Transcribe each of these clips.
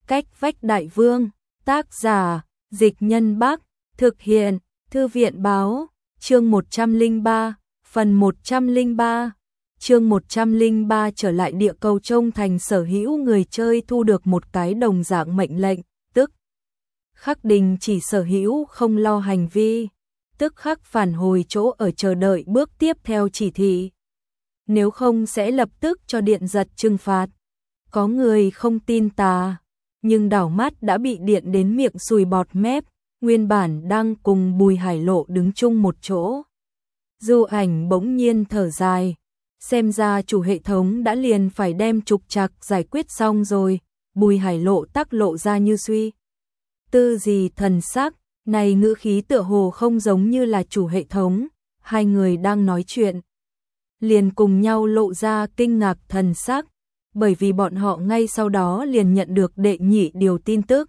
Cách vách đại vương, tác giả, Dịch Nhân Bắc, thực hiện, Thư viện báo, chương 103, phần 103. Chương 103 trở lại địa cầu trông thành sở hữu người chơi thu được một cái đồng dạng mệnh lệnh, tức khắc đình chỉ sở hữu không lo hành vi, tức khắc phản hồi chỗ ở chờ đợi bước tiếp theo chỉ thị. Nếu không sẽ lập tức cho điện giật trừng phạt. Có người không tin tà, nhưng đảo mắt đã bị điện đến miệng sùi bọt mép, nguyên bản đang cùng Bùi Hải Lộ đứng chung một chỗ. Du Ảnh bỗng nhiên thở dài, xem ra chủ hệ thống đã liền phải đem trục trặc giải quyết xong rồi. Bùi Hải Lộ tác lộ ra như suy tư gì thần sắc, này ngữ khí tựa hồ không giống như là chủ hệ thống. Hai người đang nói chuyện, liền cùng nhau lộ ra kinh ngạc thần sắc, bởi vì bọn họ ngay sau đó liền nhận được đệ nhị điều tin tức.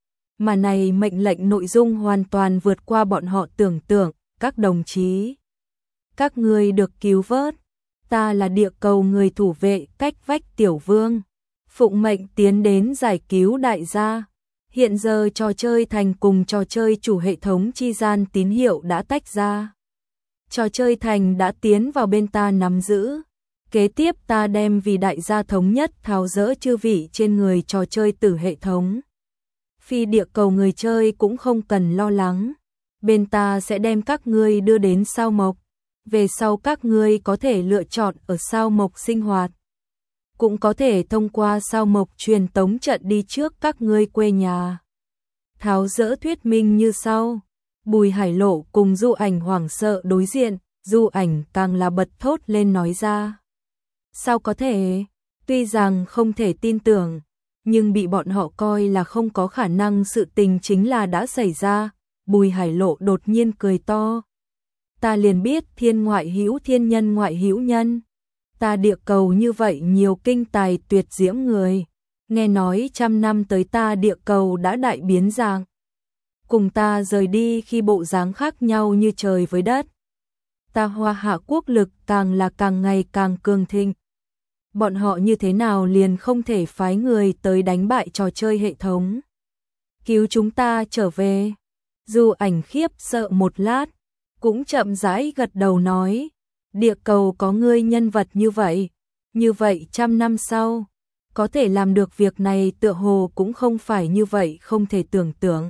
Mà này mệnh lệnh nội dung hoàn toàn vượt qua bọn họ tưởng tượng. Các đồng chí, các ngươi được cứu vớt, ta là địa cầu người thủ vệ cách vách tiểu vương, phụng mệnh tiến đến giải cứu đại gia. Hiện giờ trò chơi thành cùng trò chơi chủ hệ thống chi gian tín hiệu đã tách ra. Trò chơi thành đã tiến vào bên ta nắm giữ. Kế tiếp ta đem vì đại gia thống nhất tháo dỡ chư vị trên người trò chơi tử hệ thống. Phi địa cầu người chơi cũng không cần lo lắng. Bên ta sẽ đem các ngươi đưa đến sao mộc. Về sau các ngươi có thể lựa chọn ở sao mộc sinh hoạt. Cũng có thể thông qua sao mộc truyền tống trận đi trước các ngươi quê nhà. Tháo dỡ thuyết minh như sau. Bùi Hải Lộ cùng Du Ảnh hoảng sợ đối diện, Du Ảnh càng là bật thốt lên nói ra. Sao có thể? Tuy rằng không thể tin tưởng, nhưng bị bọn họ coi là không có khả năng sự tình chính là đã xảy ra. Bùi Hải Lộ đột nhiên cười to. Ta liền biết thiên ngoại hữu thiên nhân ngoại hữu nhân. Ta địa cầu như vậy nhiều kinh tài tuyệt diễm người. Nghe nói 100 năm tới ta địa cầu đã đại biến dạng. Cùng ta rời đi khi bộ dáng khác nhau như trời với đất. Ta Hoa Hạ quốc lực càng là càng ngày càng cường thịnh. Bọn họ như thế nào liền không thể phái người tới đánh bại trò chơi hệ thống. Cứu chúng ta trở về. Du Ảnh khiếp sợ một lát, cũng chậm rãi gật đầu nói. Địa cầu có ngươi nhân vật như vậy 100 năm sau, có thể làm được việc này tựa hồ cũng không phải như vậy không thể tưởng tượng.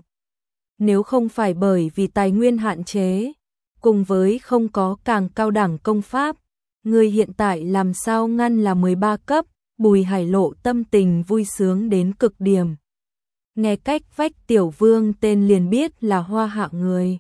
Nếu không phải bởi vì tài nguyên hạn chế, cùng với không có càng cao đẳng công pháp, người hiện tại làm sao ngăn là 13 cấp. Bùi Hải Lộ tâm tình vui sướng đến cực điểm. Nghe cách vách tiểu vương tên liền biết là Hoa Hạ người.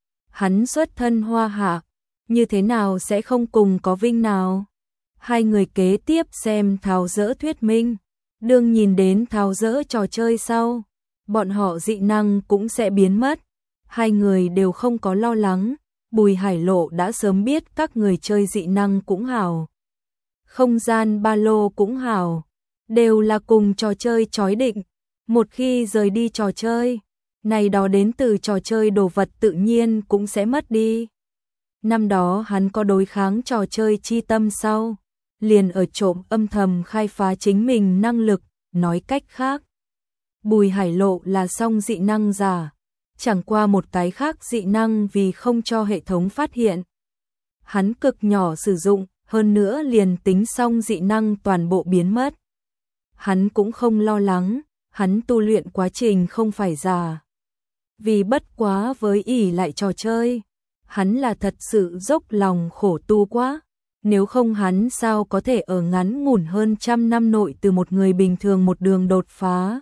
Hắn xuất thân Hoa Hạ, như thế nào sẽ không cùng có vinh nào. Hai người kế tiếp xem tháo dỡ thuyết minh. Đương nhìn đến tháo dỡ trò chơi sau, bọn họ dị năng cũng sẽ biến mất. Hai người đều không có lo lắng. Bùi Hải Lộ đã sớm biết các người chơi dị năng cũng hảo, không gian ba lô cũng hảo, đều là cùng trò chơi chói định. Một khi rời đi trò chơi, này đó đến từ trò chơi đồ vật tự nhiên cũng sẽ mất đi. Năm đó hắn có đối kháng trò chơi chi tâm sau, liền ở trộm âm thầm khai phá chính mình năng lực. Nói cách khác, Bùi Hải Lộ là song dị năng giả, chẳng qua một cái khác dị năng vì không cho hệ thống phát hiện. Hắn cực nhỏ sử dụng, hơn nữa liền tính song dị năng toàn bộ biến mất. Hắn cũng không lo lắng, hắn tu luyện quá trình không phải giả. Vì bất quá với ỷ lại trò chơi, hắn là thật sự dốc lòng khổ tu quá. Nếu không hắn sao có thể ở ngắn ngủn hơn 100 năm nội từ một người bình thường một đường đột phá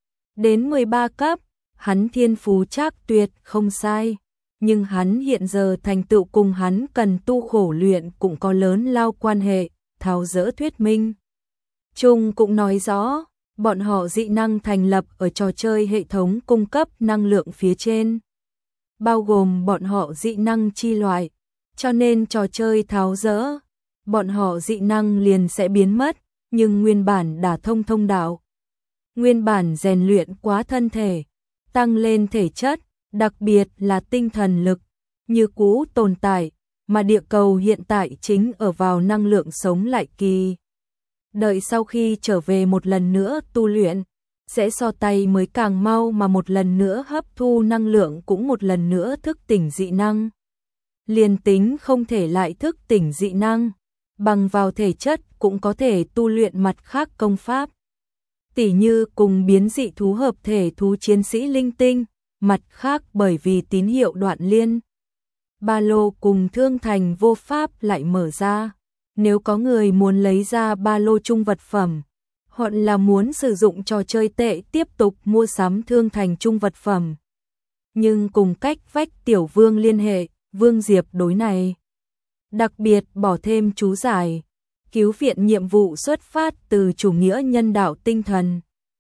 đến 13 cấp. Hắn thiên phú trác tuyệt không sai, nhưng hắn hiện giờ thành tựu cùng hắn cần tu khổ luyện cũng có lớn lao quan hệ. Tháo dỡ thuyết minh Trung cũng nói rõ, bọn họ dị năng thành lập ở trò chơi hệ thống cung cấp năng lượng phía trên, bao gồm bọn họ dị năng chi loại, cho nên trò chơi tháo dỡ, bọn họ dị năng liền sẽ biến mất, nhưng nguyên bản đả thông thông đạo, nguyên bản rèn luyện quá thân thể, tăng lên thể chất, đặc biệt là tinh thần lực, như cũ tồn tại, mà địa cầu hiện tại chính ở vào năng lượng sống lại kỳ. Đợi sau khi trở về một lần nữa tu luyện, sẽ so tay mới càng mau mà một lần nữa hấp thu năng lượng cũng một lần nữa thức tỉnh dị năng. Liền tính không thể lại thức tỉnh dị năng, bằng vào thể chất cũng có thể tu luyện mặt khác công pháp. Tỉ như cùng biến dị thú hợp thể thú chiến sĩ linh tinh, mặt khác bởi vì tín hiệu đoạn liên. Ba lô cùng thương thành vô pháp lại mở ra. Nếu có người muốn lấy ra ba lô chung vật phẩm, hoặc là muốn sử dụng trò chơi tệ tiếp tục mua sắm thương thành chung vật phẩm. Nhưng cùng cách vách Tiểu Vương liên hệ, Vương Diệp đối này. Đặc biệt bỏ thêm chú giải, cứu viện nhiệm vụ xuất phát từ chủ nghĩa nhân đạo tinh thần.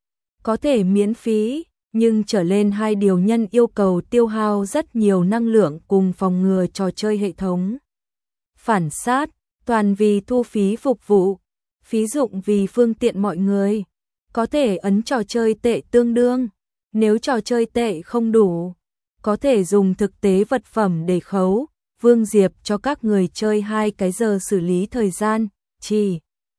Có thể miễn phí, nhưng trở lên hai điều nhân yêu cầu tiêu hao rất nhiều năng lượng cùng phòng ngừa trò chơi hệ thống. Phản sát, toàn vì thu phí phục vụ, phí dụng vì phương tiện mọi người. Có thể ấn trò chơi tệ tương đương, nếu trò chơi tệ không đủ, có thể dùng thực tế vật phẩm để khấu. Vương Diệp cho các người chơi 2 cái giờ xử lý thời gian, chỉ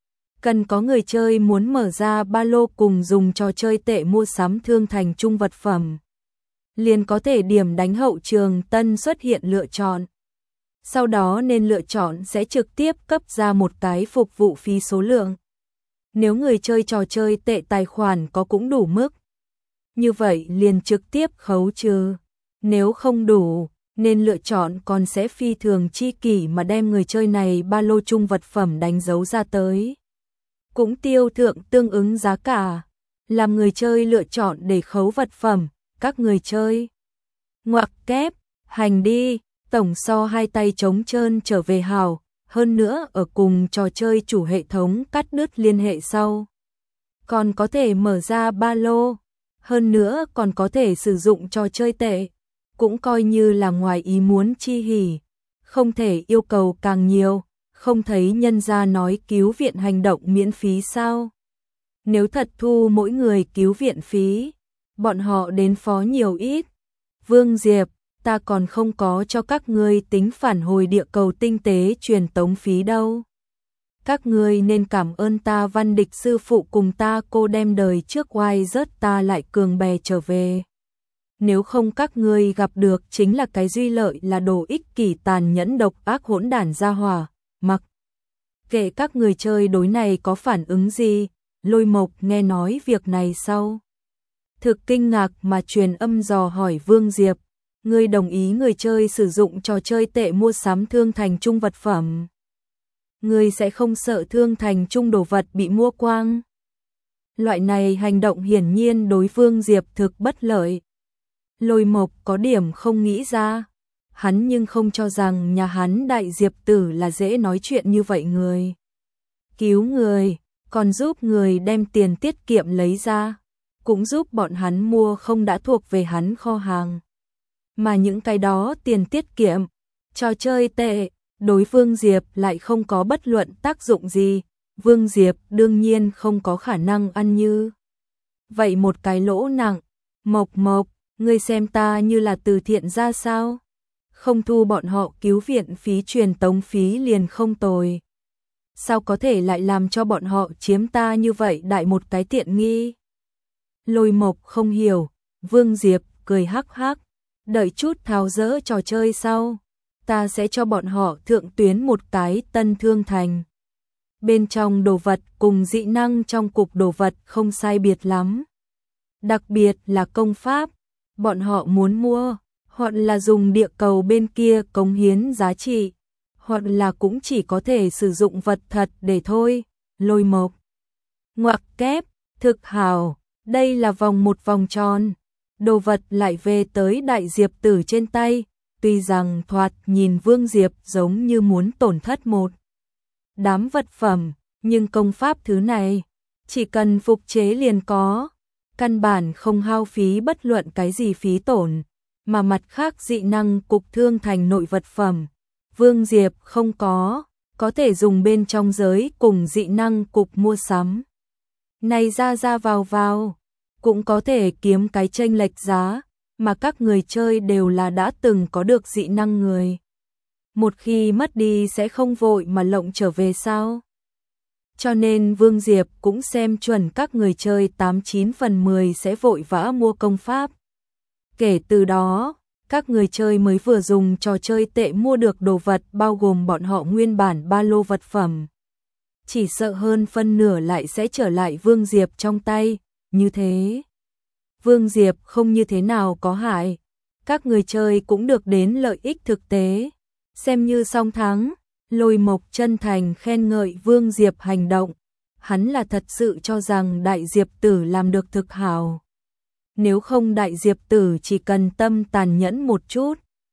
cần có người chơi muốn mở ra ba lô cùng dùng trò chơi tệ mua sắm thương thành chung vật phẩm, liền có thể điểm đánh hậu trường tân xuất hiện lựa chọn. Sau đó nên lựa chọn sẽ trực tiếp cấp ra một cái phục vụ phí số lượng. Nếu người chơi trò chơi tệ tài khoản có cũng đủ mức, như vậy liền trực tiếp khấu trừ. Nếu không đủ, nên lựa chọn còn sẽ phi thường chi kỷ mà đem người chơi này ba lô chung vật phẩm đánh dấu ra tới. Cũng tiêu thượng tương ứng giá cả, làm người chơi lựa chọn để khấu vật phẩm, các người chơi. Ngoặc kép, hành đi, tổng so 2 tay trống trơn trở về hào, hơn nữa ở cùng trò chơi chủ hệ thống cắt đứt liên hệ sau. Còn có thể mở ra ba lô, hơn nữa còn có thể sử dụng trò chơi tệ. Cũng coi như là ngoài ý muốn chi hỉ, không thể yêu cầu càng nhiều, không thấy nhân gia nói cứu viện hành động miễn phí sao. Nếu thật thu mỗi người cứu viện phí, bọn họ đến phó nhiều ít. Vương Diệp, ta còn không có cho các ngươi tính phản hồi địa cầu tinh tế truyền tống phí đâu. Các ngươi nên cảm ơn ta Văn Địch sư phụ cùng ta cô đem đời trước oai rớt ta lại cường bè trở về. Nếu không các ngươi gặp được chính là cái duy lợi là đồ ích kỷ tàn nhẫn độc ác hỗn đản gia hỏa, mặc kệ các người chơi đối này có phản ứng gì. Lôi Mộc nghe nói việc này sau, thực kinh ngạc mà truyền âm dò hỏi Vương Diệp, ngươi đồng ý người chơi sử dụng trò chơi tệ mua sắm thương thành chung vật phẩm? Ngươi sẽ không sợ thương thành chung đồ vật bị mua quang? Loại này hành động hiển nhiên đối Vương Diệp thực bất lợi. Lôi Mộc có điểm không nghĩ ra, hắn nhưng không cho rằng nhà hắn đại Diệp tử là dễ nói chuyện như vậy người. Cứu người, còn giúp người đem tiền tiết kiệm lấy ra, cũng giúp bọn hắn mua không đã thuộc về hắn kho hàng. Mà những cái đó tiền tiết kiệm, trò chơi tệ, đối Vương Diệp lại không có bất luận tác dụng gì. Vương Diệp đương nhiên không có khả năng ăn như vậy một cái lỗ nặng. Mộc Mộc, ngươi xem ta như là từ thiện ra sao? Không thu bọn họ cứu viện phí truyền tống phí liền không tồi. Sao có thể lại làm cho bọn họ chiếm ta như vậy đại một cái tiện nghi? Lôi Mộc không hiểu, Vương Diệp cười hắc hắc, đợi chút tháo dỡ trò chơi sau, ta sẽ cho bọn họ thượng tuyến một cái tân thương thành. Bên trong đồ vật cùng dị năng trong cục đồ vật không sai biệt lắm. Đặc biệt là công pháp, bọn họ muốn mua, hoặc là dùng địa cầu bên kia cống hiến giá trị, hoặc là cũng chỉ có thể sử dụng vật thật để thôi. Lôi Mộc ngoặc kép, thực hào, đây là vòng một vòng tròn, đồ vật lại về tới đại Diệp tử trên tay, tuy rằng thoạt nhìn Vương Diệp giống như muốn tổn thất một đám vật phẩm, nhưng công pháp thứ này, chỉ cần phục chế liền có, căn bản không hao phí bất luận cái gì phí tổn, mà mặt khác dị năng cục thương thành nội vật phẩm, Vương Diệp không có thể dùng bên trong giới cùng dị năng cục mua sắm. Này ra vào, cũng có thể kiếm cái chênh lệch giá, mà các người chơi đều là đã từng có được dị năng người. Một khi mất đi sẽ không vội mà lộng trở về sao? Cho nên Vương Diệp cũng xem chuẩn các người chơi 89 phần 10 sẽ vội vã mua công pháp. Kể từ đó, các người chơi mới vừa dùng trò chơi tệ mua được đồ vật bao gồm bọn họ nguyên bản ba lô vật phẩm. Chỉ sợ hơn phân nửa lại sẽ trở lại Vương Diệp trong tay, như thế. Vương Diệp không như thế nào có hại, các người chơi cũng được đến lợi ích thực tế, xem như song thắng. Lôi Mộc chân thành khen ngợi Vương Diệp hành động, hắn là thật sự cho rằng Đại Diệp Tử làm được thực hảo. Nếu không Đại Diệp Tử chỉ cần tâm tàn nhẫn một chút,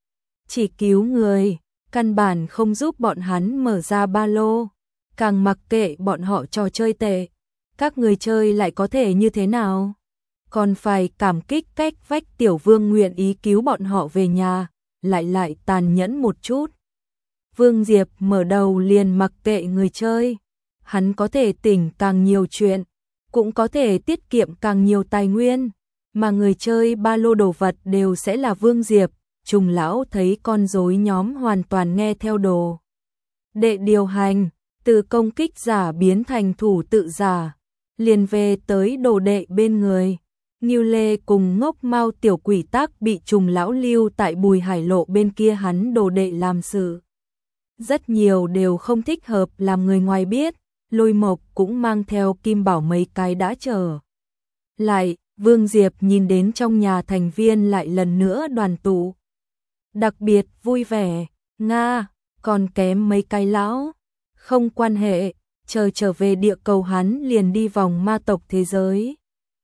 chỉ cứu người, căn bản không giúp bọn hắn mở ra ba lô, càng mặc kệ bọn họ trò chơi tệ, các người chơi lại có thể như thế nào? Còn phải cảm kích cách vách Tiểu Vương nguyện ý cứu bọn họ về nhà, lại tàn nhẫn một chút. Vương Diệp mở đầu liền mặc kệ người chơi, hắn có thể tỉnh càng nhiều chuyện, cũng có thể tiết kiệm càng nhiều tài nguyên, mà người chơi ba lô đồ vật đều sẽ là Vương Diệp. Trùng lão thấy con rối nhóm hoàn toàn nghe theo đồ đệ điều hành, từ công kích giả biến thành thủ tự giả, liền về tới đồ đệ bên người. Ngưu Lê cùng Ngốc Mao tiểu quỷ tác bị Trùng lão lưu tại Bùi Hải Lộ bên kia hắn đồ đệ làm sự. Rất nhiều đều không thích hợp làm người ngoài biết, Lôi Mộc cũng mang theo Kim Bảo mấy cái đã chờ. Lại, Vương Diệp nhìn đến trong nhà thành viên lại lần nữa đoàn tụ. Đặc biệt vui vẻ, Nga, còn kém mấy cái lão. Không quan hệ, chờ trở về địa cầu hắn liền đi vòng ma tộc thế giới.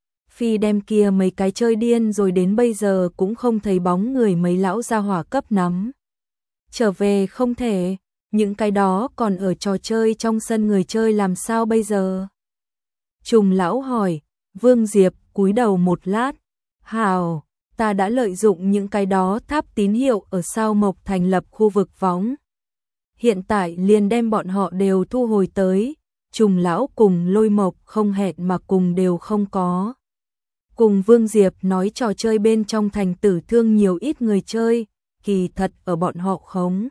Phi đem kia mấy cái chơi điên rồi đến bây giờ cũng không thấy bóng người mấy lão gia hỏa cấp nắm. Trở về không thể, những cái đó còn ở trò chơi trong sân người chơi làm sao bây giờ? Trùng lão hỏi, Vương Diệp cúi đầu một lát, hào, ta đã lợi dụng những cái đó tháp tín hiệu ở Sao Mộc thành lập khu vực võng. Hiện tại liền đem bọn họ đều thu hồi tới, Trùng lão cùng Lôi Mộc không hẹn mà cùng đều không có. Cùng Vương Diệp nói trò chơi bên trong thành tử thương nhiều ít người chơi, kỳ thật ở bọn họ khống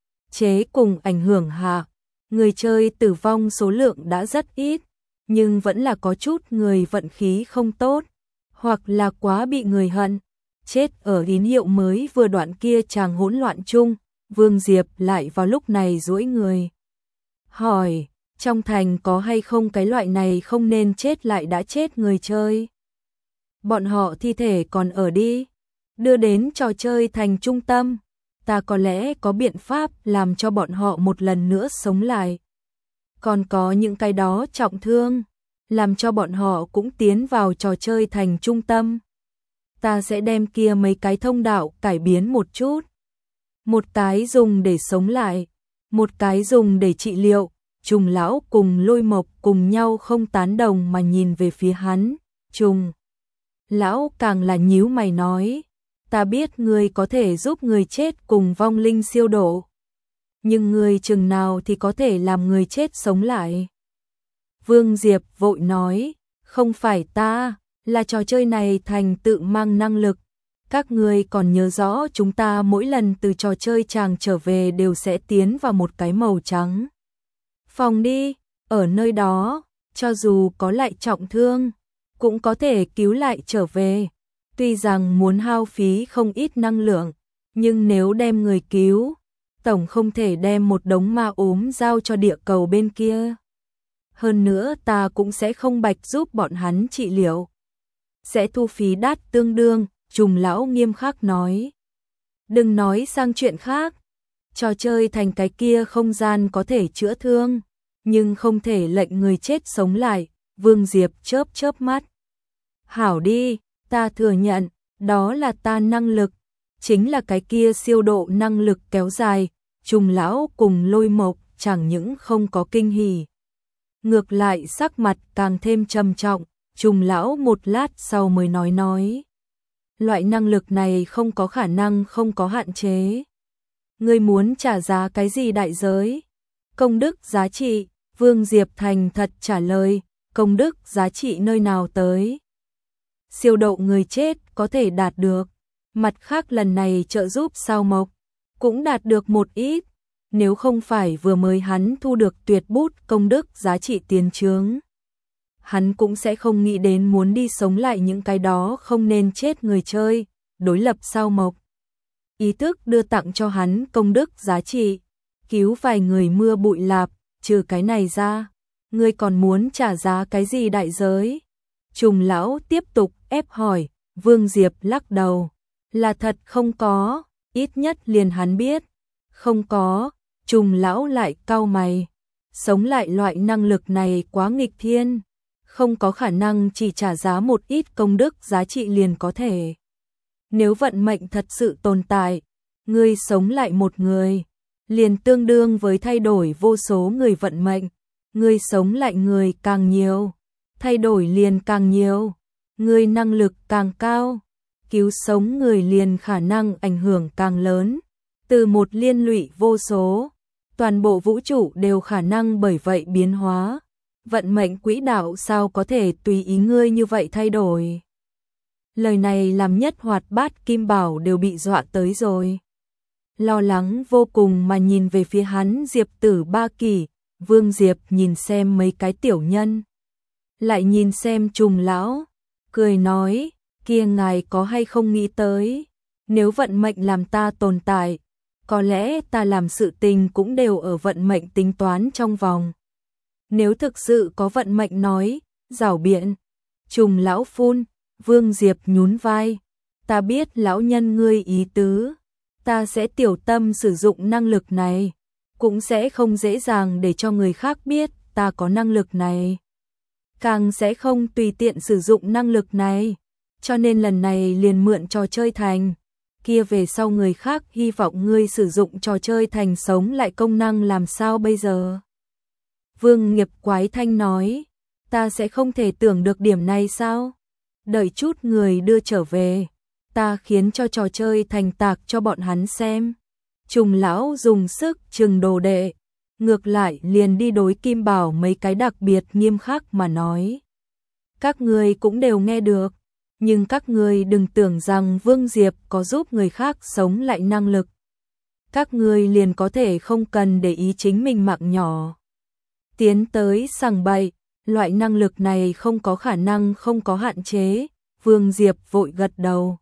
chế cùng ảnh hưởng hạ, người chơi tử vong số lượng đã rất ít, nhưng vẫn là có chút người vận khí không tốt, hoặc là quá bị người hận, chết ở tín hiệu mới vừa đoạn kia chàng hỗn loạn chung. Vương Diệp lại vào lúc này duỗi người hỏi, trong thành có hay không cái loại này không nên chết lại đã chết người chơi? Bọn họ thi thể còn ở đi, đưa đến trò chơi thành trung tâm, ta có lẽ có biện pháp làm cho bọn họ một lần nữa sống lại. Còn có những cái đó trọng thương, làm cho bọn họ cũng tiến vào trò chơi thành trung tâm. Ta sẽ đem kia mấy cái thông đạo cải biến một chút. Một cái dùng để sống lại, một cái dùng để trị liệu. Trùng lão cùng Lôi Mộc cùng nhau không tán đồng mà nhìn về phía hắn. Trùng lão càng là nhíu mày nói, ta biết ngươi có thể giúp người chết cùng vong linh siêu độ, nhưng ngươi chừng nào thì có thể làm người chết sống lại? Vương Diệp vội nói, không phải ta, là trò chơi này thành tự mang năng lực. Các ngươi còn nhớ rõ chúng ta mỗi lần từ trò chơi chàng trở về đều sẽ tiến vào một cái màu trắng phòng đi, ở nơi đó, cho dù có lại trọng thương, cũng có thể cứu lại trở về. Tuy rằng muốn hao phí không ít năng lượng, nhưng nếu đem người cứu, tổng không thể đem một đống ma ốm giao cho địa cầu bên kia. Hơn nữa ta cũng sẽ không bạch giúp bọn hắn trị liệu, sẽ thu phí đắt tương đương. Trùng lão nghiêm khắc nói, đừng nói sang chuyện khác, trò chơi thành cái kia không gian có thể chữa thương, nhưng không thể lệnh người chết sống lại. Vương Diệp chớp chớp mắt, hảo đi, ta thừa nhận, đó là ta năng lực, chính là cái kia siêu độ năng lực kéo dài. Trùng lão cùng Lôi Mộc chẳng những không có kinh hỉ, ngược lại sắc mặt càng thêm trầm trọng. Trùng lão một lát sau mới nói, loại năng lực này không có khả năng không có hạn chế. Ngươi muốn trả giá cái gì đại giới? Công đức giá trị. Vương Diệp thành thật trả lời, công đức giá trị nơi nào tới? Siêu độ người chết có thể đạt được. Mặt khác lần này trợ giúp Sao Mộc cũng đạt được một ít. Nếu không phải vừa mới hắn thu được tuyệt bút công đức giá trị tiến chướng, hắn cũng sẽ không nghĩ đến muốn đi sống lại những cái đó không nên chết người chơi, đối lập sao mộc. Ý thức đưa tặng cho hắn công đức giá trị, cứu vài người mưa bụi lạp, trừ cái này ra, ngươi còn muốn trả giá cái gì đại giới? Trùng lão tiếp tục ép hỏi, Vương Diệp lắc đầu, là thật không có, ít nhất liền hắn biết, không có. Trùng lão lại cau mày, sống lại loại năng lực này quá nghịch thiên, không có khả năng chỉ trả giá một ít công đức giá trị liền có thể. Nếu vận mệnh thật sự tồn tại, ngươi sống lại một người, liền tương đương với thay đổi vô số người vận mệnh, ngươi sống lại người càng nhiều, thay đổi liền càng nhiều, ngươi năng lực càng cao, cứu sống người liền khả năng ảnh hưởng càng lớn, từ một liên lụy vô số, toàn bộ vũ trụ đều khả năng bởi vậy biến hóa, vận mệnh quỹ đạo sao có thể tùy ý ngươi như vậy thay đổi. Lời này làm Nhất Hoạt Bát Kim Bảo đều bị dọa tới rồi. Lo lắng vô cùng mà nhìn về phía hắn Diệp Tử Ba Kỳ, Vương Diệp nhìn xem mấy cái tiểu nhân, lại nhìn xem Trùng lão, cười nói, kia ngài có hay không nghĩ tới, nếu vận mệnh làm ta tồn tại, có lẽ ta làm sự tình cũng đều ở vận mệnh tính toán trong vòng. Nếu thực sự có vận mệnh nói, giảo biện, Trùng lão phun, Vương Diệp nhún vai, ta biết lão nhân ngươi ý tứ, ta sẽ tiểu tâm sử dụng năng lực này, cũng sẽ không dễ dàng để cho người khác biết ta có năng lực này, càng sẽ không tùy tiện sử dụng năng lực này, cho nên lần này liền mượn trò chơi thành, kia về sau người khác hy vọng ngươi sử dụng trò chơi thành sống lại công năng làm sao bây giờ? Vương Nghiệp quái thanh nói, ta sẽ không thể tưởng được điểm này sao? Đợi chút người đưa trở về, ta khiến cho trò chơi thành tạc cho bọn hắn xem. Trùng lão dùng sức trừng đồ đệ, ngược lại liền đi đối Kim Bảo mấy cái đặc biệt nghiêm khắc mà nói. Các người cũng đều nghe được, nhưng các người đừng tưởng rằng Vương Diệp có giúp người khác sống lại năng lực. Các người liền có thể không cần để ý chính mình mạng nhỏ. Tiến tới sằng bậy, loại năng lực này không có khả năng không có hạn chế, Vương Diệp vội gật đầu.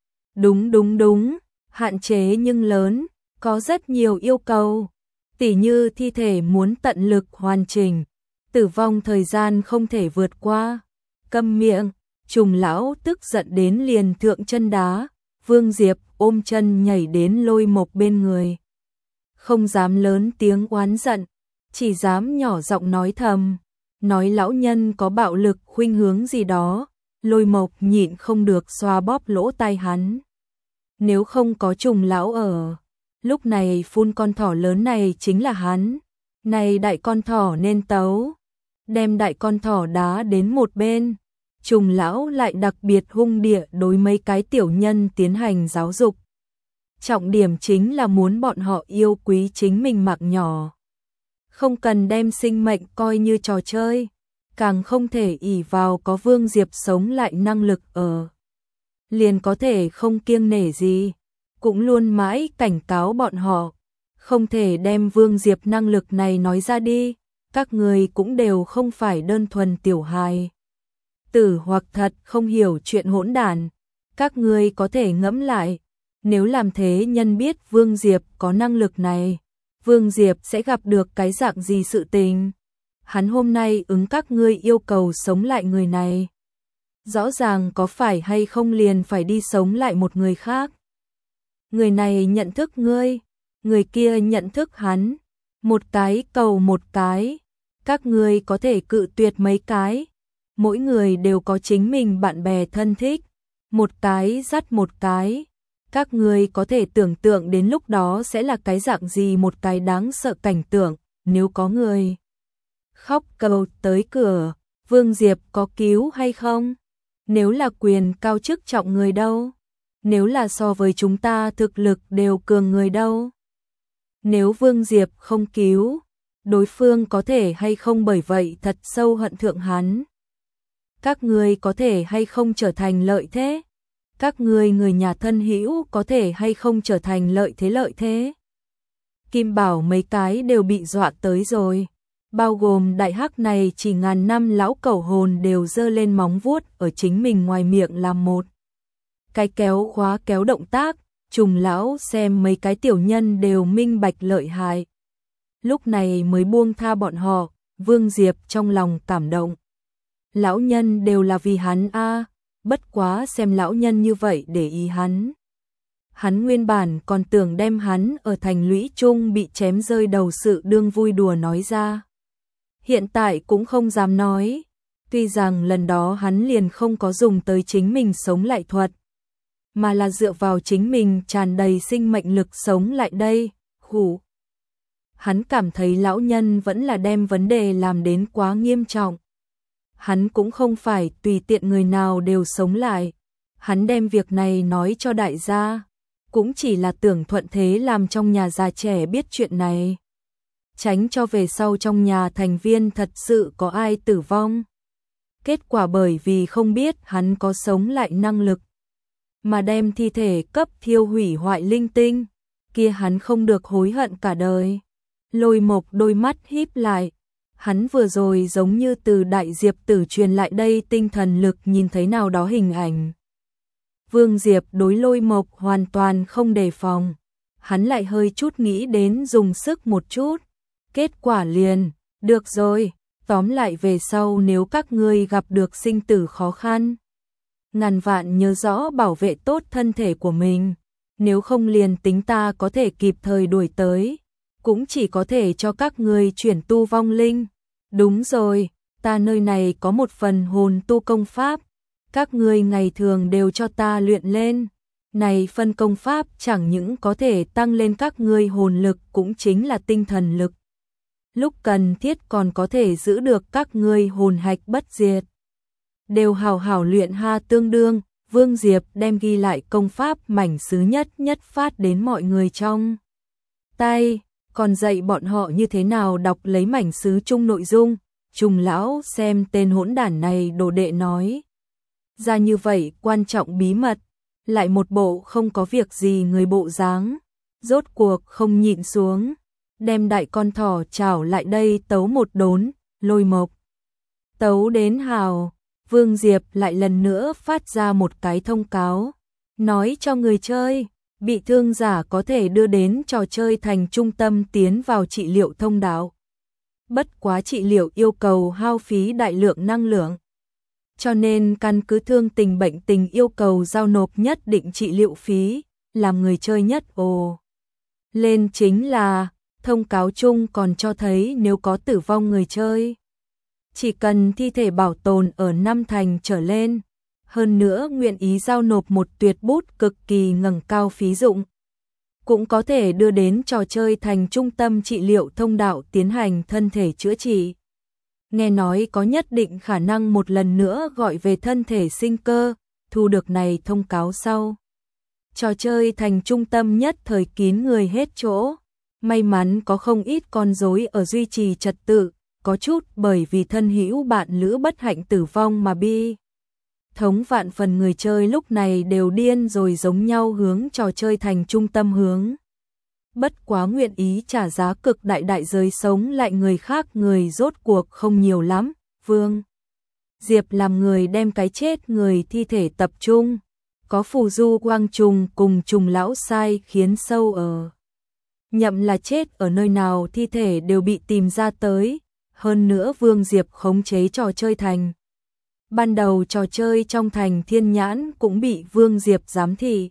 Đúng, hạn chế nhưng lớn, có rất nhiều yêu cầu, tỉ như thi thể muốn tận lực hoàn chỉnh, tử vong thời gian không thể vượt qua. Câm miệng, Trùng lão tức giận đến liền thượng chân đá, Vương Diệp ôm chân nhảy đến Lôi Mộc bên người. Không dám lớn tiếng oán giận, chỉ dám nhỏ giọng nói thầm, nói lão nhân có bạo lực khuynh hướng gì đó, Lôi Mộc nhịn không được xoa bóp lỗ tai hắn. Nếu không có Trùng lão ở, lúc này phun con thỏ lớn này chính là hắn, này đại con thỏ nên tấu, đem đại con thỏ đá đến một bên. Trùng lão lại đặc biệt hung địa đối mấy cái tiểu nhân tiến hành giáo dục. Trọng điểm chính là muốn bọn họ yêu quý chính mình mạng nhỏ. Không cần đem sinh mệnh coi như trò chơi, càng không thể ỷ vào có Vương Diệp sống lại năng lực ở. Liền có thể không kiêng nể gì, cũng luôn mãi cảnh cáo bọn họ, không thể đem Vương Diệp năng lực này nói ra đi, các người cũng đều không phải đơn thuần tiểu hài. Tử hoặc thật không hiểu chuyện hỗn đản, các ngươi có thể ngẫm lại, nếu làm thế nhân biết Vương Diệp có năng lực này, Vương Diệp sẽ gặp được cái dạng gì sự tình. Hắn hôm nay ứng các ngươi yêu cầu sống lại người này, rõ ràng có phải hay không liền phải đi sống lại một người khác. Người này nhận thức ngươi, người kia nhận thức hắn, một cái cầu một cái, các ngươi có thể cự tuyệt mấy cái. Mỗi người đều có chính mình bạn bè thân thích, một cái dắt một cái, các ngươi có thể tưởng tượng đến lúc đó sẽ là cái dạng gì một cái đáng sợ cảnh tượng, nếu có người khóc cầu tới cửa, Vương Diệp có cứu hay không? Nếu là quyền cao chức trọng người đâu? Nếu là so với chúng ta thực lực đều cường người đâu? Nếu Vương Diệp không cứu, đối phương có thể hay không bởi vậy thật sâu hận thượng hắn? Các ngươi có thể hay không trở thành lợi thế? Các ngươi người nhà thân hữu có thể hay không trở thành lợi thế? Kim Bảo mấy cái đều bị dọa tới rồi. Bao gồm đại hắc này chỉ ngàn năm lão cẩu hồn đều giơ lên móng vuốt ở chính mình ngoài miệng làm một cái kéo khóa kéo động tác, Trùng lão xem mấy cái tiểu nhân đều minh bạch lợi hại. Lúc này mới buông tha bọn họ, Vương Diệp trong lòng cảm động. Lão nhân đều là vì hắn a, bất quá xem lão nhân như vậy để ý hắn. Hắn nguyên bản còn tưởng đem hắn ở thành lũy chung bị chém rơi đầu sự đương vui đùa nói ra. Hiện tại cũng không dám nói, tuy rằng lần đó hắn liền không có dùng tới chính mình sống lại thuật, mà là dựa vào chính mình tràn đầy sinh mệnh lực sống lại đây, khủ. Hắn cảm thấy lão nhân vẫn là đem vấn đề làm đến quá nghiêm trọng. Hắn cũng không phải tùy tiện người nào đều sống lại. Hắn đem việc này nói cho đại gia, cũng chỉ là tưởng thuận thế làm trong nhà già trẻ biết chuyện này. Tránh cho về sau trong nhà thành viên thật sự có ai tử vong. Kết quả bởi vì không biết hắn có sống lại năng lực, mà đem thi thể cấp thiêu hủy hoại linh tinh, kia hắn không được hối hận cả đời. Lôi Mộc đôi mắt híp lại, hắn vừa rồi giống như từ đại diệp tử truyền lại đây tinh thần lực nhìn thấy nào đó hình ảnh. Vương Diệp đối Lôi Mộc hoàn toàn không đề phòng, hắn lại hơi chút nghĩ đến dùng sức một chút, kết quả liền, được rồi, tóm lại về sau nếu các ngươi gặp được sinh tử khó khăn, ngàn vạn nhớ rõ bảo vệ tốt thân thể của mình, nếu không liền tính ta có thể kịp thời đuổi tới, cũng chỉ có thể cho các ngươi chuyển tu vong linh. Đúng rồi, ta nơi này có một phần hồn tu công pháp, các ngươi ngày thường đều cho ta luyện lên. Này phân công pháp chẳng những có thể tăng lên các ngươi hồn lực cũng chính là tinh thần lực. Lúc cần thiết còn có thể giữ được các ngươi hồn hạch bất diệt. Đều hào hảo luyện ha tương đương, Vương Diệp đem ghi lại công pháp mảnh sứ nhất nhất phát đến mọi người trong tay, còn dạy bọn họ như thế nào đọc lấy mảnh sứ chung nội dung. Trùng lão xem tên hỗn đản này đồ đệ nói ra như vậy quan trọng bí mật, lại một bộ không có việc gì người bộ dáng, rốt cuộc không nhịn xuống, đem đại con thỏ chảo lại đây tấu một đốn. Lôi Mộc tấu đến hào, Vương Diệp lại lần nữa phát ra một cái thông cáo, nói cho người chơi, bị thương giả có thể đưa đến trò chơi thành trung tâm tiến vào trị liệu thông đạo. Bất quá trị liệu yêu cầu hao phí đại lượng năng lượng, cho nên căn cứ thương tình bệnh tình yêu cầu giao nộp nhất định trị liệu phí, làm người chơi nhất ồ lên chính là thông cáo chung còn cho thấy nếu có tử vong người chơi, chỉ cần thi thể bảo tồn ở 5 thành trở lên, hơn nữa nguyện ý giao nộp một tuyệt bút cực kỳ ngẩng cao phí dụng, cũng có thể đưa đến trò chơi thành trung tâm trị liệu thông đạo tiến hành thân thể chữa trị. Nghe nói có nhất định khả năng một lần nữa gọi về thân thể sinh cơ, thu được này thông cáo sau. Trò chơi thành trung tâm nhất thời kín người hết chỗ, may mắn có không ít con rối ở duy trì trật tự, có chút bởi vì thân hữu bạn lữ bất hạnh tử vong mà bi thống vạn phần người chơi lúc này đều điên rồi giống nhau hướng trò chơi thành trung tâm hướng. Bất quá nguyện ý trả giá cực đại đại giới sống lại người khác người rốt cuộc không nhiều lắm. Vương Diệp làm người đem cái chết người thi thể tập trung, có phù du quang trùng cùng trùng lão sai khiến sâu ở. Nhậm là chết ở nơi nào thi thể đều bị tìm ra tới, hơn nữa Vương Diệp khống chế trò chơi thành. Ban đầu trò chơi trong thành Thiên Nhãn cũng bị Vương Diệp giám thị.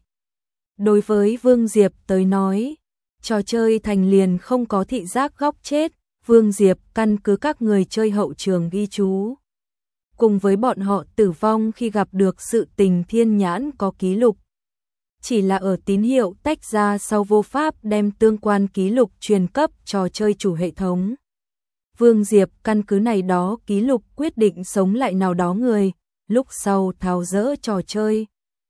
Đối với Vương Diệp tới nói, trò chơi thành liền không có thị giác góc chết, Vương Diệp căn cứ các người chơi hậu trường ghi chú. Cùng với bọn họ tử vong khi gặp được sự tình Thiên Nhãn có ký lục. Chỉ là ở tín hiệu tách ra sau vô pháp đem tương quan ký lục truyền cấp trò chơi chủ hệ thống. Vương Diệp căn cứ này đó ký lục quyết định sống lại nào đó người, lúc sau tháo dỡ trò chơi.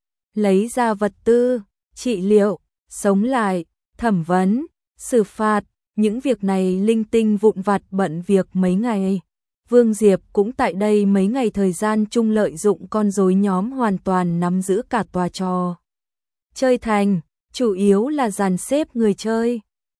Lấy ra vật tư, trị liệu, sống lại, thẩm vấn, xử phạt, những việc này linh tinh vụn vặt bận việc mấy ngày. Vương Diệp cũng tại đây mấy ngày thời gian chung lợi dụng con rối nhóm hoàn toàn nắm giữ cả tòa trò chơi thành, chủ yếu là dàn xếp người chơi.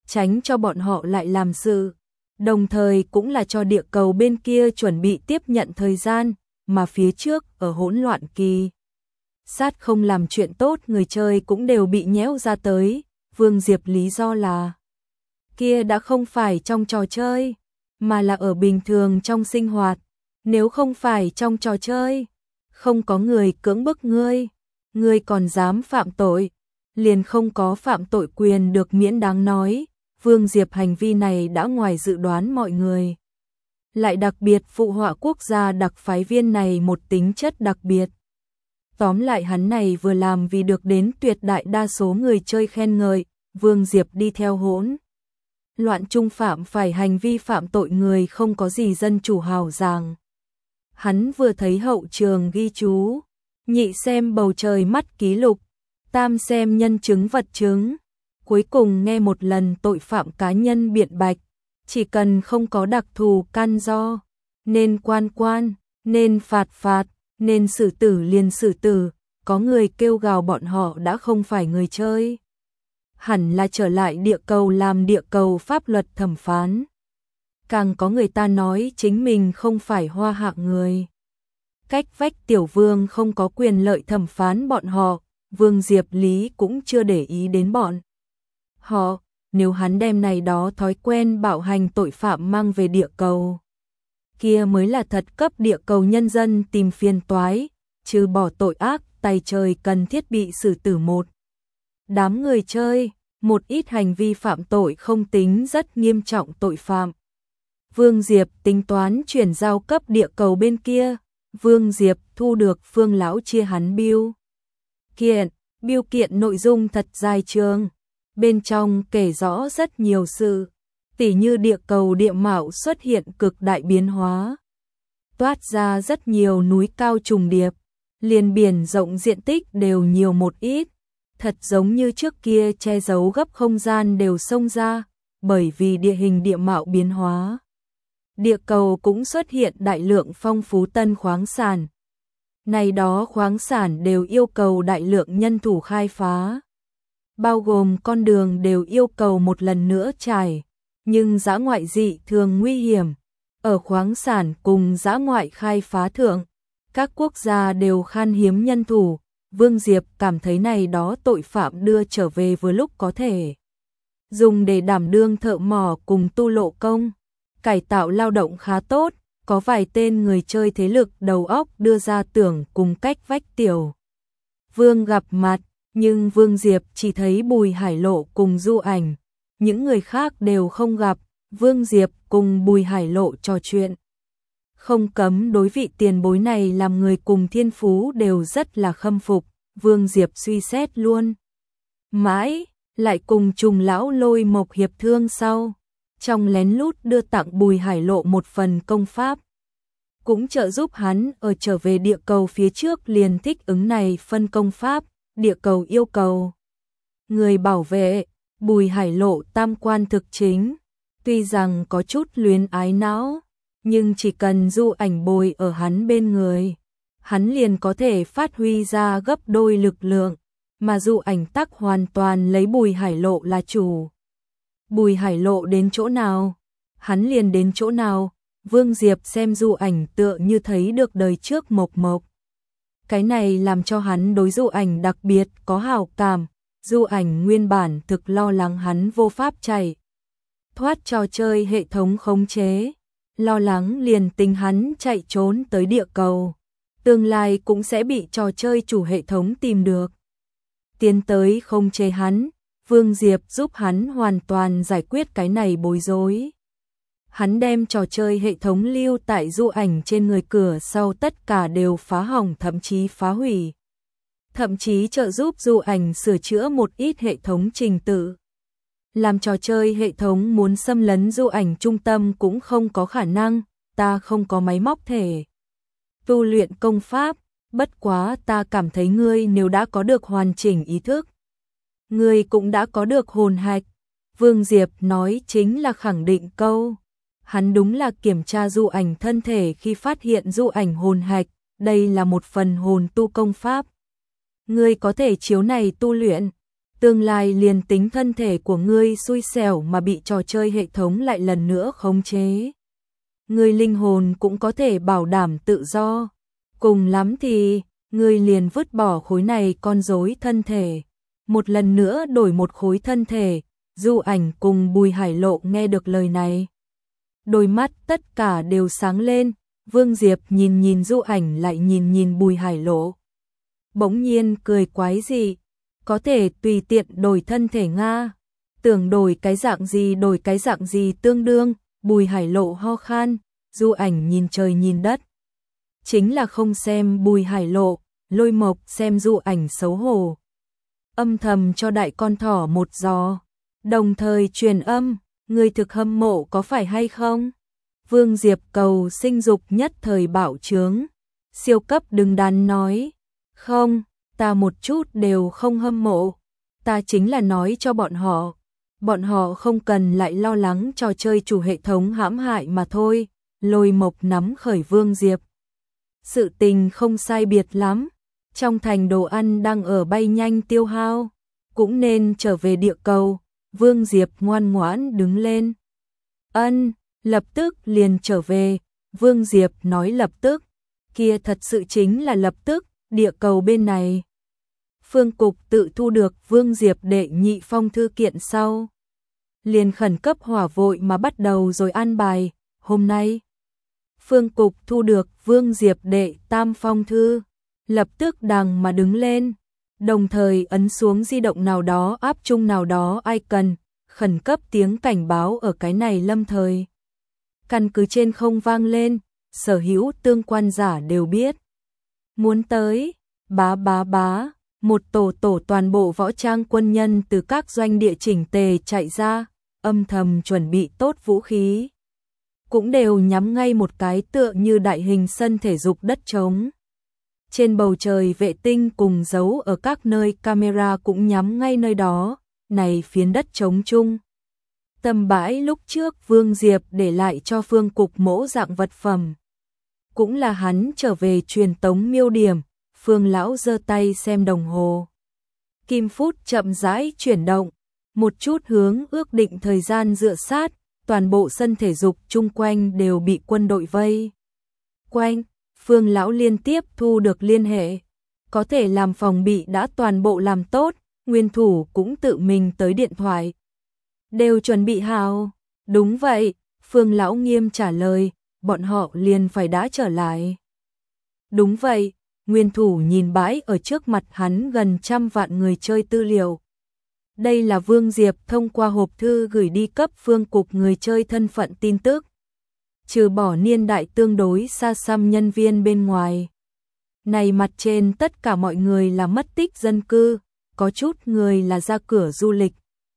tránh cho bọn họ lại làm sự, đồng thời cũng là cho địa cầu bên kia chuẩn bị tiếp nhận thời gian, mà phía trước ở hỗn loạn kỳ. Sát không làm chuyện tốt người chơi cũng đều bị nhéo ra tới, Vương Diệp lý do là kia đã không phải trong trò chơi, mà là ở bình thường trong sinh hoạt, nếu không phải trong trò chơi, không có người cưỡng bức ngươi còn dám phạm tội, liền không có phạm tội quyền được miễn đáng nói, Vương Diệp hành vi này đã ngoài dự đoán mọi người. Lại đặc biệt phụ họa quốc gia đặc phái viên này một tính chất đặc biệt. Tóm lại hắn này vừa làm vì được đến tuyệt đại đa số người chơi khen ngợi, Vương Diệp đi theo hỗn loạn trung phạm phải hành vi phạm tội người không có gì dân chủ hào giảng. Hắn vừa thấy hậu trường ghi chú, nhị xem bầu trời mắt ký lục, tam xem nhân chứng vật chứng, cuối cùng nghe một lần tội phạm cá nhân biện bạch, chỉ cần không có đặc thù căn do, nên quan, nên phạt, nên xử tử liền xử tử, có người kêu gào bọn họ đã không phải người chơi. Hẳn là trở lại địa cầu làm địa cầu pháp luật thẩm phán. Càng có người ta nói chính mình không phải hoa hạ người. Cách vách tiểu vương không có quyền lợi thẩm phán bọn họ, Vương Diệp Lý cũng chưa để ý đến bọn họ, nếu hắn đem này đó thói quen bạo hành tội phạm mang về địa cầu. Kia mới là thật cấp địa cầu nhân dân tìm phiền toái, trừ bỏ tội ác, tay trời cần thiết bị xử tử một. Đám người chơi, một ít hành vi phạm tội không tính rất nghiêm trọng tội phạm. Vương Diệp tính toán chuyển giao cấp địa cầu bên kia, Vương Diệp thu được Phương lão chia hắn biêu kiện nội dung thật dài trường, bên trong kể rõ rất nhiều sự, tỉ như địa cầu địa mạo xuất hiện cực đại biến hóa, toát ra rất nhiều núi cao trùng điệp, liền biển rộng diện tích đều nhiều một ít, thật giống như trước kia che giấu gấp không gian đều xông ra, bởi vì địa hình địa mạo biến hóa. Địa cầu cũng xuất hiện đại lượng phong phú tân khoáng sản. Này đó khoáng sản đều yêu cầu đại lượng nhân thủ khai phá. Bao gồm con đường đều yêu cầu một lần nữa trải, nhưng dã ngoại dị thường nguy hiểm. Ở khoáng sản cùng dã ngoại khai phá thượng, các quốc gia đều khan hiếm nhân thủ. Vương Diệp cảm thấy này đó tội phạm đưa trở về vừa lúc có thể dùng để đảm đương thợ mỏ cùng tu lộ công, cải tạo lao động khá tốt, có vài tên người chơi thế lực đầu óc đưa ra tưởng cùng cách vách tiểu Vương gặp mặt, nhưng Vương Diệp chỉ thấy Bùi Hải Lộ cùng Du Ảnh, những người khác đều không gặp, Vương Diệp cùng Bùi Hải Lộ trò chuyện. Không cấm đối vị tiền bối này làm người cùng thiên phú đều rất là khâm phục, Vương Diệp suy xét luôn. Mãi, lại cùng Trùng lão Lôi Mộc hiệp thương sau, trong lén lút đưa tặng Bùi Hải Lộ một phần công pháp. Cũng trợ giúp hắn ở trở về địa cầu phía trước liền thích ứng này phân công pháp, địa cầu yêu cầu. Người bảo vệ, Bùi Hải Lộ tam quan thực chính, tuy rằng có chút luyến ái não, nhưng chỉ cần Du Ảnh bồi ở hắn bên người, hắn liền có thể phát huy ra gấp đôi lực lượng, mà Du Ảnh tắc hoàn toàn lấy Bùi Hải Lộ là chủ. Bùi Hải Lộ đến chỗ nào, hắn liền đến chỗ nào, Vương Diệp xem Du Ảnh tựa như thấy được đời trước Mộc Mộc. Cái này làm cho hắn đối Du Ảnh đặc biệt có hảo cảm, Du Ảnh nguyên bản thực lo lắng hắn vô pháp chạy thoát trò chơi hệ thống khống chế, lo lắng liền tính hắn chạy trốn tới địa cầu, tương lai cũng sẽ bị trò chơi chủ hệ thống tìm được. Tiến tới khống chế hắn, Vương Diệp giúp hắn hoàn toàn giải quyết cái này bối rối. Hắn đem trò chơi hệ thống lưu tại Du Ảnh trên người cửa sau tất cả đều phá hỏng thậm chí phá hủy. Thậm chí trợ giúp Du Ảnh sửa chữa một ít hệ thống trình tự. Làm trò chơi hệ thống muốn xâm lấn Du Ảnh trung tâm cũng không có khả năng, ta không có máy móc thể tu luyện công pháp, bất quá ta cảm thấy ngươi nếu đã có được hoàn chỉnh ý thức, ngươi cũng đã có được hồn hạch. Vương Diệp nói chính là khẳng định câu. Hắn đúng là kiểm tra Du Ảnh thân thể khi phát hiện Du Ảnh hồn hạch, đây là một phần hồn tu công pháp. Ngươi có thể chiếu này tu luyện, Tương lai liền tính thân thể của ngươi xui xẻo mà bị trò chơi hệ thống lại lần nữa khống chế. Ngươi linh hồn cũng có thể bảo đảm tự do. Cùng lắm thì, ngươi liền vứt bỏ khối này con rối thân thể. Một lần nữa đổi một khối thân thể. Du Ảnh cùng Bùi Hải Lộ nghe được lời này. Đôi mắt tất cả đều sáng lên. Vương Diệp nhìn nhìn Du Ảnh lại nhìn nhìn Bùi Hải Lộ. Bỗng nhiên cười quái dị. Có thể tùy tiện đổi thân thể Nga. Tưởng đổi cái dạng gì tương đương. Bùi Hải Lộ ho khan. Du Ảnh nhìn trời nhìn đất. Chính là không xem Bùi Hải Lộ. Lôi Mộc xem Du Ảnh xấu hổ. Âm thầm cho đại con thỏ một giò. Đồng thời truyền âm. Người thực hâm mộ có phải hay không? Vương Diệp cầu sinh dục nhất thời bạo trướng. Siêu cấp đứng đắn nói. Không, ta một chút đều không hâm mộ. Ta chính là nói cho bọn họ. Bọn họ không cần lại lo lắng trò chơi chủ hệ thống hãm hại mà thôi. Lôi Mộc nắm khởi Vương Diệp. Sự tình không sai biệt lắm. Trong thành đồ ăn đang ở bay nhanh tiêu hao. Cũng nên trở về địa cầu. Vương Diệp ngoan ngoãn đứng lên. Ân, lập tức liền trở về. Vương Diệp nói lập tức. Kia thật sự chính là lập tức. Địa cầu bên này. Phương Cục tự thu được Vương Diệp đệ nhị phong thư kiện sau. Liền khẩn cấp hỏa vội mà bắt đầu rồi an bài. Hôm nay, Phương Cục thu được Vương Diệp đệ tam phong thư. Lập tức đằng mà đứng lên. Đồng thời ấn xuống di động nào đó áp chung nào đó icon. Khẩn cấp tiếng cảnh báo ở cái này lâm thời. Căn cứ trên không vang lên. Sở hữu tương quan giả đều biết. Muốn tới, bá, một tổ toàn bộ võ trang quân nhân từ các doanh địa chỉnh tề chạy ra, âm thầm chuẩn bị tốt vũ khí. Cũng đều nhắm ngay một cái tựa như đại hình sân thể dục đất trống. Trên bầu trời vệ tinh cùng giấu ở các nơi camera cũng nhắm ngay nơi đó, này phiến đất trống chung. Tầm bãi lúc trước Vương Diệp để lại cho Phương Cục mẫu dạng vật phẩm. Cũng là hắn trở về truyền tống miêu điểm. Phương lão giơ tay xem đồng hồ. Kim phút chậm rãi chuyển động, một chút hướng ước định thời gian dựa sát, toàn bộ sân thể dục chung quanh đều bị quân đội vây quanh. Phương lão liên tiếp thu được liên hệ, có thể làm phòng bị đã toàn bộ làm tốt, nguyên thủ cũng tự mình tới điện thoại. Đều chuẩn bị hào. Đúng vậy, Phương lão nghiêm trả lời, bọn họ liền phải đã trở lại. Đúng vậy. Nguyên thủ nhìn bãi ở trước mặt hắn gần 100 vạn người chơi tư liệu. Đây là Vương Diệp thông qua hộp thư gửi đi cấp Phương Cục người chơi thân phận tin tức. Trừ bỏ niên đại tương đối xa xăm nhân viên bên ngoài. Này mặt trên tất cả mọi người là mất tích dân cư, có chút người là ra cửa du lịch.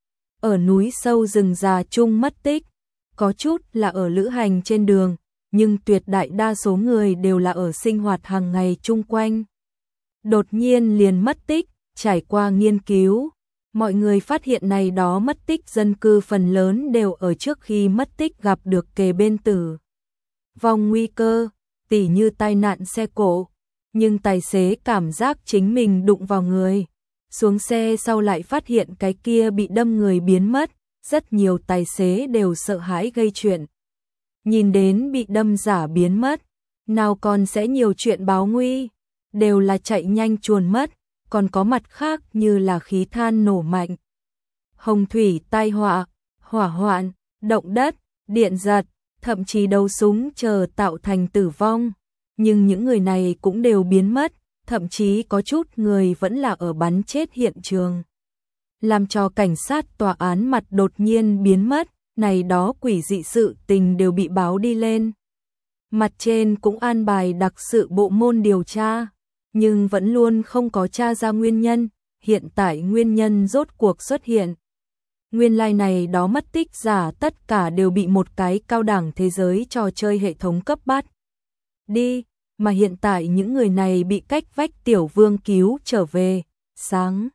Ở núi sâu rừng già chung mất tích, có chút là ở lữ hành trên đường. Nhưng tuyệt đại đa số người đều là ở sinh hoạt hàng ngày chung quanh. Đột nhiên liền mất tích, trải qua nghiên cứu, mọi người phát hiện này đó mất tích dân cư phần lớn đều ở trước khi mất tích gặp được kề bên tử vong nguy cơ, tỉ như tai nạn xe cộ, nhưng tài xế cảm giác chính mình đụng vào người. Xuống xe sau lại phát hiện cái kia bị đâm người biến mất, rất nhiều tài xế đều sợ hãi gây chuyện. Nhìn đến bị đâm giả biến mất, nào còn sẽ nhiều chuyện báo nguy, đều là chạy nhanh chuồn mất, còn có mặt khác như là khí than nổ mạnh, hồng thủy tai họa, hỏa hoạn, động đất, điện giật, thậm chí đấu súng chờ tạo thành tử vong. Nhưng những người này cũng đều biến mất, thậm chí có chút người vẫn là ở bắn chết hiện trường. Làm cho cảnh sát tòa án mặt đột nhiên biến mất. Này đó quỷ dị sự tình đều bị báo đi lên. Mặt trên cũng an bài đặc sự bộ môn điều tra, nhưng vẫn luôn không có tra ra nguyên nhân. Hiện tại nguyên nhân rốt cuộc xuất hiện. Nguyên lai này đó mất tích giả tất cả đều bị một cái cao đẳng thế giới trò chơi hệ thống cấp bắt đi, mà hiện tại những người này bị cách vách tiểu vương cứu trở về. Sáng,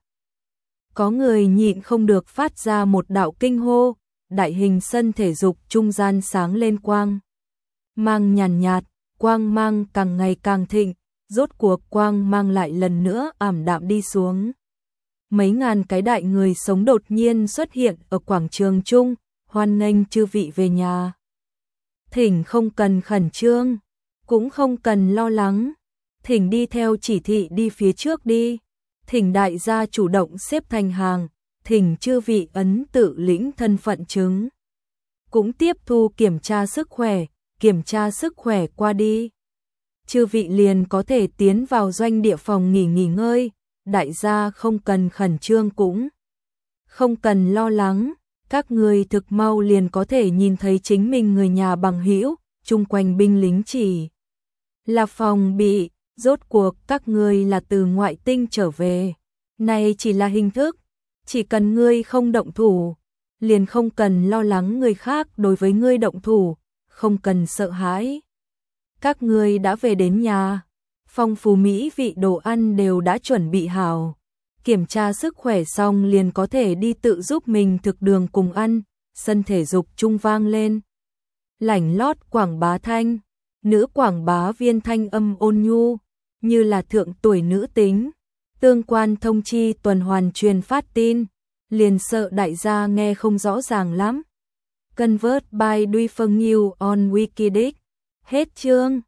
có người nhịn không được phát ra một đạo kinh hô. Đại hình sân thể dục trung gian sáng lên quang mang nhàn nhạt, quang mang càng ngày càng thịnh, rốt cuộc quang mang lại lần nữa ảm đạm đi xuống. mấy ngàn cái đại người sống đột nhiên xuất hiện ở quảng trường chung, hoan nghênh chư vị về nhà. Thỉnh không cần khẩn trương, cũng không cần lo lắng, thỉnh đi theo chỉ thị đi phía trước đi, thỉnh đại gia chủ động xếp thành hàng, thỉnh chư vị ấn tự lĩnh thân phận chứng. Cũng tiếp thu kiểm tra sức khỏe qua đi. Chư vị liền có thể tiến vào doanh địa phòng nghỉ ngơi, đại gia không cần khẩn trương cũng không cần lo lắng, các người thực mau liền có thể nhìn thấy chính mình người nhà bằng hữu, chung quanh binh lính chỉ là phòng bị, rốt cuộc các người là từ ngoại tinh trở về. Này chỉ là hình thức, chỉ cần ngươi không động thủ, liền không cần lo lắng người khác đối với ngươi động thủ, không cần sợ hãi. Các ngươi đã về đến nhà, phong phú mỹ vị đồ ăn đều đã chuẩn bị hảo. Kiểm tra sức khỏe xong liền có thể đi tự giúp mình thực đường cùng ăn, sân thể dục trung vang lên. Lảnh lót quảng bá thanh, nữ quảng bá viên thanh âm ôn nhu, như là thượng tuổi nữ tính. Tương quan thông chi tuần hoàn truyền phát tin, liền sợ đại gia nghe không rõ ràng lắm. Convert by Duy Phương New on Wikidic. Hết chương.